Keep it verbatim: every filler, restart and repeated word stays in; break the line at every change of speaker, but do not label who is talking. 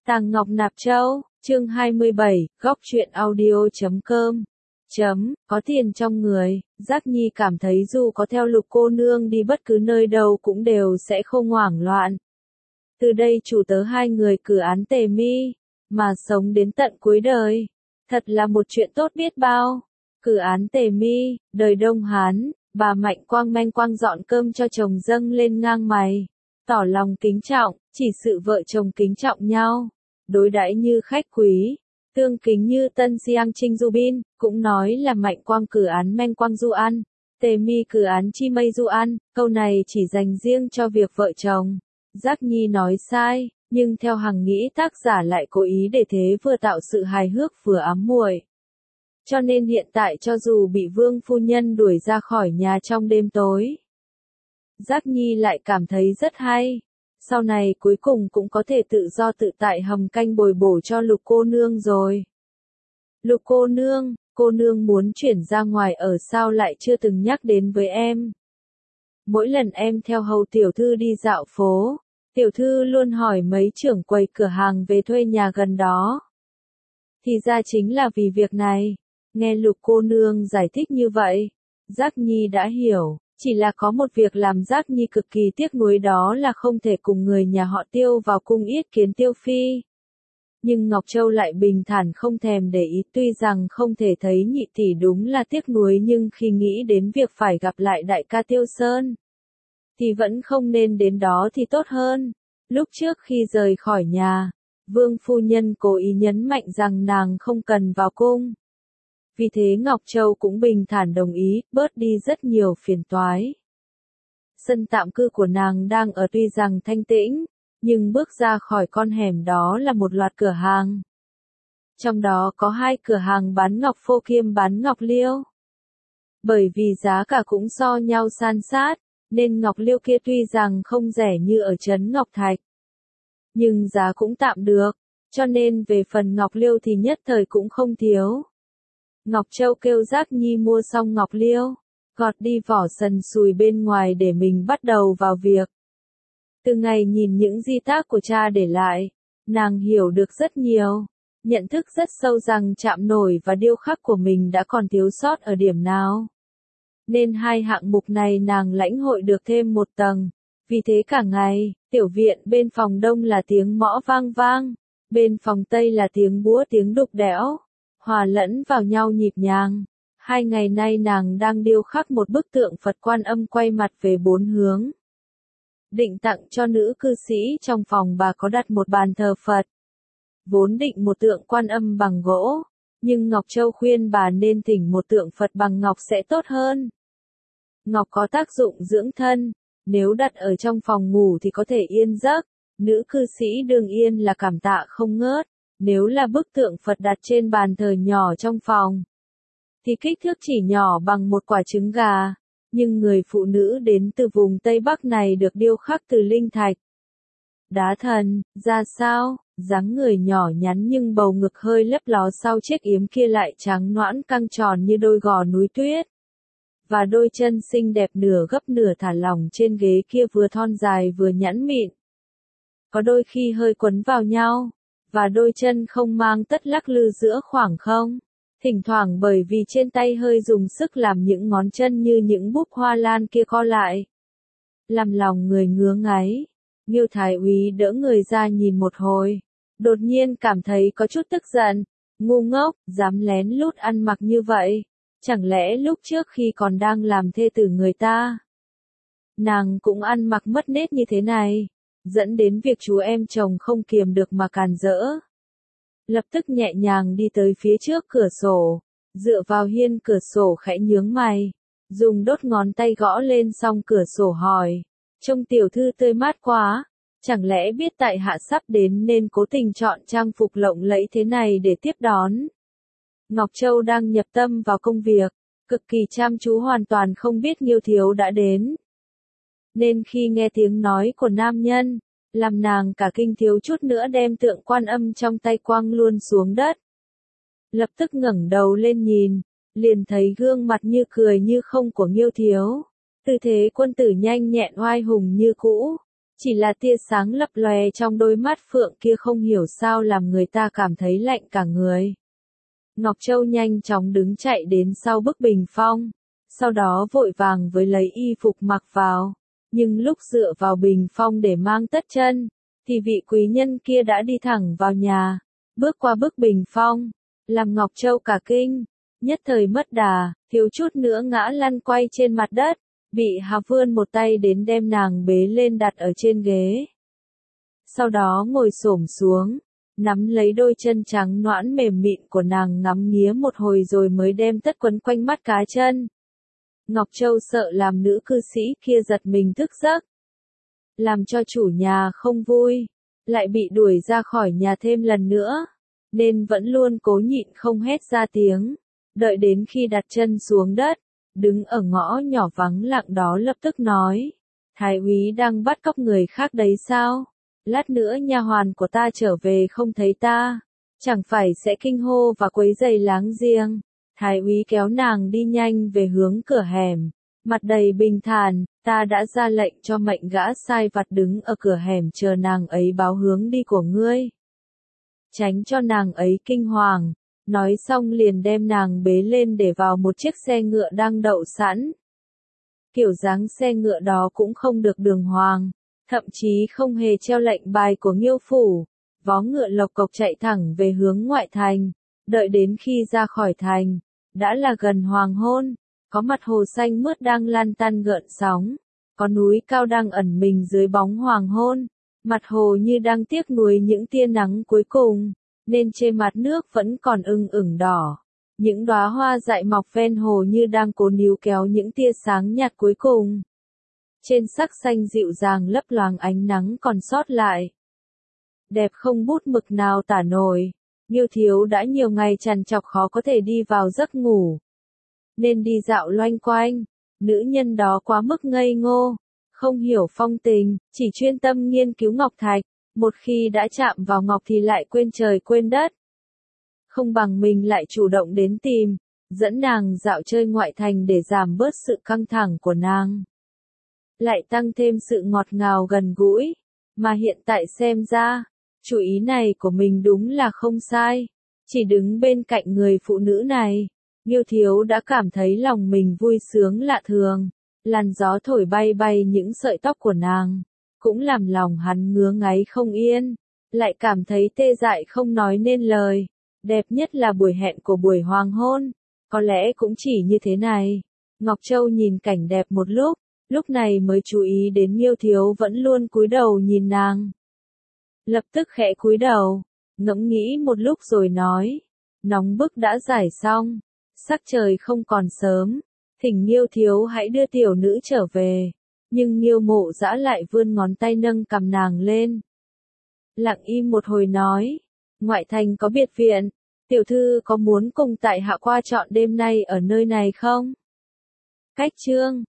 Tàng Ngọc Nạp Châu, chương hai mươi bảy, góc truyện audio chấm com. Chấm, có tiền trong người, Giác Nhi cảm thấy dù có theo Lục cô nương đi bất cứ nơi đâu cũng đều sẽ không hoảng loạn. Từ đây chủ tớ hai người cử án tề mi, mà sống đến tận cuối đời. Thật là một chuyện tốt biết bao. Cử án tề mi, đời Đông Hán, bà Mạnh Quang Manh Quang dọn cơm cho chồng dâng lên ngang mày. Tỏ lòng kính trọng, chỉ sự vợ chồng kính trọng nhau. Đối đãi như khách quý, tương kính như tân siang trinh du bin, cũng nói là Mạnh Quang cử án Manh Quang du ăn, tề mi cử án chi mây du ăn, câu này chỉ dành riêng cho việc vợ chồng. Giác Nhi nói sai, nhưng theo Hằng nghĩ tác giả lại cố ý để thế vừa tạo sự hài hước vừa ám muội. Cho nên hiện tại cho dù bị Vương phu nhân đuổi ra khỏi nhà trong đêm tối, Giác Nhi lại cảm thấy rất hay. Sau này cuối cùng cũng có thể tự do tự tại hầm canh bồi bổ cho Lục cô nương rồi. Lục cô nương, cô nương muốn chuyển ra ngoài ở sao lại chưa từng nhắc đến với em. Mỗi lần em theo hầu tiểu thư đi dạo phố, tiểu thư luôn hỏi mấy trưởng quầy cửa hàng về thuê nhà gần đó. Thì ra chính là vì việc này. Nghe Lục cô nương giải thích như vậy, Giác Nhi đã hiểu. Chỉ là có một việc làm Giác Nhi cực kỳ tiếc nuối, đó là không thể cùng người nhà họ Tiêu vào cung yết kiến Tiêu phi. Nhưng Ngọc Châu lại bình thản không thèm để ý, tuy rằng không thể thấy nhị tỷ đúng là tiếc nuối, nhưng khi nghĩ đến việc phải gặp lại đại ca Tiêu Sơn, thì vẫn không nên đến đó thì tốt hơn. Lúc trước khi rời khỏi nhà, Vương phu nhân cố ý nhấn mạnh rằng nàng không cần vào cung. Vì thế Ngọc Châu cũng bình thản đồng ý, bớt đi rất nhiều phiền toái. Sân tạm cư của nàng đang ở tuy rằng thanh tĩnh, nhưng bước ra khỏi con hẻm đó là một loạt cửa hàng. Trong đó có hai cửa hàng bán ngọc phô kiêm bán ngọc liêu. Bởi vì giá cả cũng so nhau san sát, nên ngọc liêu kia tuy rằng không rẻ như ở trấn Ngọc Thạch, nhưng giá cũng tạm được, cho nên về phần ngọc liêu thì nhất thời cũng không thiếu. Ngọc Châu kêu Giác Nhi mua xong ngọc liêu, gọt đi vỏ sần sùi bên ngoài để mình bắt đầu vào việc. Từ ngày nhìn những di tác của cha để lại, nàng hiểu được rất nhiều, nhận thức rất sâu rằng chạm nổi và điêu khắc của mình đã còn thiếu sót ở điểm nào. Nên hai hạng mục này nàng lãnh hội được thêm một tầng, vì thế cả ngày, tiểu viện bên phòng đông là tiếng mõ vang vang, bên phòng tây là tiếng búa tiếng đục đẽo, hòa lẫn vào nhau nhịp nhàng. Hai ngày nay nàng đang điêu khắc một bức tượng Phật Quan Âm quay mặt về bốn hướng. Định tặng cho nữ cư sĩ trong phòng bà có đặt một bàn thờ Phật. Vốn định một tượng Quan Âm bằng gỗ, nhưng Ngọc Châu khuyên bà nên thỉnh một tượng Phật bằng ngọc sẽ tốt hơn. Ngọc có tác dụng dưỡng thân, nếu đặt ở trong phòng ngủ thì có thể yên giấc, nữ cư sĩ đương yên là cảm tạ không ngớt. Nếu là bức tượng Phật đặt trên bàn thờ nhỏ trong phòng, thì kích thước chỉ nhỏ bằng một quả trứng gà, nhưng người phụ nữ đến từ vùng Tây Bắc này được điêu khắc từ linh thạch. Đá thần, ra sao, dáng người nhỏ nhắn nhưng bầu ngực hơi lấp ló sau chiếc yếm kia lại trắng nõn căng tròn như đôi gò núi tuyết. Và đôi chân xinh đẹp nửa gấp nửa thả lỏng trên ghế kia vừa thon dài vừa nhẵn mịn. Có đôi khi hơi quấn vào nhau. Và đôi chân không mang tất lắc lư giữa khoảng không. Thỉnh thoảng bởi vì trên tay hơi dùng sức làm những ngón chân như những búp hoa lan kia co lại. Làm lòng người ngứa ngáy. Nghiêu Thái úy đỡ người ra nhìn một hồi. Đột nhiên cảm thấy có chút tức giận. Ngu ngốc, dám lén lút ăn mặc như vậy. Chẳng lẽ lúc trước khi còn đang làm thê tử người ta, nàng cũng ăn mặc mất nết như thế này, dẫn đến việc chú em chồng không kiềm được mà càn rỡ. Lập tức nhẹ nhàng đi tới phía trước cửa sổ, dựa vào hiên cửa sổ khẽ nhướng mày, dùng đốt ngón tay gõ lên song cửa sổ hỏi, trông tiểu thư tươi mát quá, chẳng lẽ biết tại hạ sắp đến nên cố tình chọn trang phục lộng lẫy thế này để tiếp đón. Ngọc Châu đang nhập tâm vào công việc, cực kỳ chăm chú hoàn toàn không biết Nghiêu thiếu đã đến. Nên khi nghe tiếng nói của nam nhân, làm nàng cả kinh thiếu chút nữa đem tượng Quan Âm trong tay quăng luôn xuống đất. Lập tức ngẩng đầu lên nhìn, liền thấy gương mặt như cười như không của Nghiêu thiếu, tư thế quân tử nhanh nhẹn oai hùng như cũ, Chỉ là tia sáng lấp lóe trong đôi mắt phượng kia không hiểu sao làm người ta cảm thấy lạnh cả người. Ngọc Châu nhanh chóng đứng chạy đến sau bức bình phong, sau đó vội vàng với lấy y phục mặc vào, nhưng lúc dựa vào bình phong để mang tất chân, thì vị quý nhân kia đã đi thẳng vào nhà, bước qua bức bình phong, làm Ngọc Châu cả kinh, nhất thời mất đà, thiếu chút nữa ngã lăn quay trên mặt đất, bị Hà vươn một tay đến đem nàng bế lên đặt ở trên ghế. Sau đó ngồi xổm xuống, nắm lấy đôi chân trắng nõn mềm mịn của nàng ngắm nghía một hồi rồi mới đem tất quấn quanh mắt cá chân. Ngọc Châu sợ làm nữ cư sĩ kia giật mình thức giấc, làm cho chủ nhà không vui, lại bị đuổi ra khỏi nhà thêm lần nữa, nên vẫn luôn cố nhịn không hét ra tiếng, đợi đến khi đặt chân xuống đất, đứng ở ngõ nhỏ vắng lặng đó lập tức nói, Thái úy đang bắt cóc người khác đấy sao? Lát nữa nha hoàn của ta trở về không thấy ta, chẳng phải sẽ kinh hô và quấy rầy láng giềng. Thái úy kéo nàng đi nhanh về hướng cửa hẻm, mặt đầy bình thản, ta đã ra lệnh cho mệnh gã sai vặt đứng ở cửa hẻm chờ nàng ấy báo hướng đi của ngươi. Tránh cho nàng ấy kinh hoàng, nói xong liền đem nàng bế lên để vào một chiếc xe ngựa đang đậu sẵn. Kiểu dáng xe ngựa đó cũng không được đường hoàng, thậm chí không hề treo lệnh bài của Nghiêu phủ, vó ngựa lộc cộc chạy thẳng về hướng ngoại thành, đợi đến khi ra khỏi thành, đã là gần hoàng hôn, có mặt hồ xanh mướt đang lan tăn gợn sóng, có núi cao đang ẩn mình dưới bóng hoàng hôn, mặt hồ như đang tiếc nuối những tia nắng cuối cùng, nên trên mặt nước vẫn còn ưng ửng đỏ. Những đóa hoa dại mọc ven hồ như đang cố níu kéo những tia sáng nhạt cuối cùng. Trên sắc xanh dịu dàng lấp loáng ánh nắng còn sót lại. Đẹp không bút mực nào tả nổi, Nghiêu thiếu đã nhiều ngày trằn trọc khó có thể đi vào giấc ngủ. Nên đi dạo loanh quanh, nữ nhân đó quá mức ngây ngô, không hiểu phong tình, chỉ chuyên tâm nghiên cứu ngọc thạch, một khi đã chạm vào ngọc thì lại quên trời quên đất. Không bằng mình lại chủ động đến tìm, dẫn nàng dạo chơi ngoại thành để giảm bớt sự căng thẳng của nàng. Lại tăng thêm sự ngọt ngào gần gũi, mà hiện tại xem ra, chủ ý này của mình đúng là không sai. Chỉ đứng bên cạnh người phụ nữ này, Nghiêu thiếu đã cảm thấy lòng mình vui sướng lạ thường, làn gió thổi bay bay những sợi tóc của nàng, cũng làm lòng hắn ngứa ngáy không yên, lại cảm thấy tê dại không nói nên lời. Đẹp nhất là buổi hẹn của buổi hoàng hôn, có lẽ cũng chỉ như thế này. Ngọc Châu nhìn cảnh đẹp một lúc, lúc này mới chú ý đến Nghiêu thiếu vẫn luôn cúi đầu nhìn nàng. Lập tức khẽ cúi đầu, ngẫm nghĩ một lúc rồi nói, nóng bức đã giải xong, sắc trời không còn sớm, thỉnh Nghiêu thiếu hãy đưa tiểu nữ trở về. Nhưng Nghiêu Mộ Dã lại vươn ngón tay nâng cầm nàng lên. Lặng im một hồi nói, ngoại thành có biệt viện, tiểu thư có muốn cùng tại hạ qua trọn đêm nay ở nơi này không? Cách chương